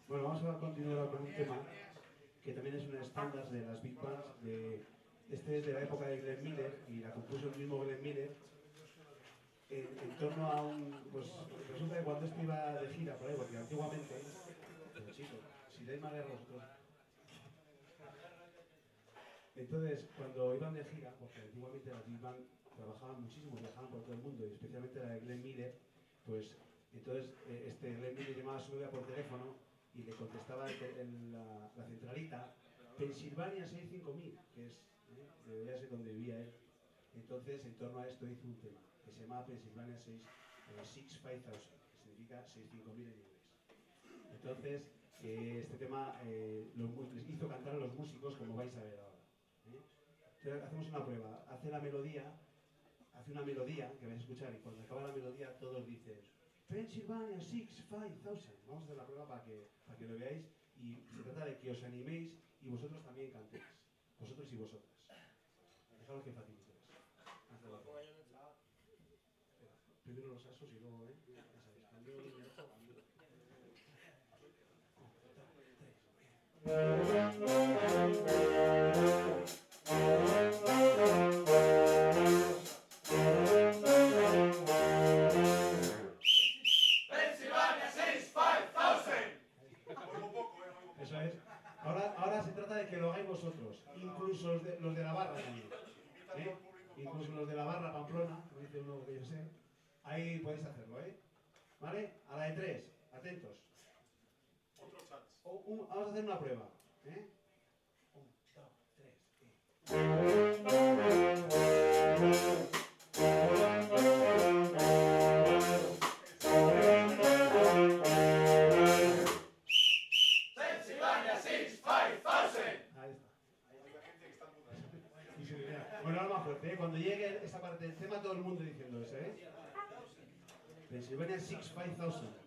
Bueno, vamos a continuar con un tema que también es un estándar de las big bands. Este es de la época de Glenn Miller y la compuso el mismo Glenn Miller en torno a un... Pues resulta que cuando este iba de gira por ahí, porque antiguamente... Pero chicos, si dais más guerra vosotros... Entonces, cuando iban de gira, porque antiguamente las big band trabajaban muchísimo, viajaban por todo el mundo, y especialmente la de Glenn Miller, pues entonces Glenn Miller llamaba a su novia por teléfono y le contestaba la centralita Pensilvania 65000, que es, debería ser donde vivía él. Entonces, en torno a esto hizo un tema que se llama Pensilvania 65000, que significa 65000 en inglés. Entonces, este tema les hizo cantar a los músicos, como vais a ver ahora. Entonces, hacemos una prueba. Hace una melodía que vais a escuchar, y cuando acaba la melodía todos dicen Pennsylvania 65000. Vamos a hacer la prueba para que lo veáis, y se trata de que os animéis y vosotros también cantéis. Vosotros y vosotras. Dejaros que facilitéis. Primero los asos y luego, ya sabéis, cambio de ojo, cambio. Pennsylvania 65000. Eso es. Ahora se trata de que lo hagáis vosotros, incluso los de la barra también. Incluso los de la barra Pamplona, como dice uno que yo sé, ahí podéis hacerlo, ¿vale? A la de 3, atentos. Vamos a hacer una prueba, 1, 2, 3. Pennsylvania 65000. Ahí está. Bueno, ahora más fuerte, Cuando llegue esa parte del tema, todo el mundo diciendo eso, Pennsylvania 65000.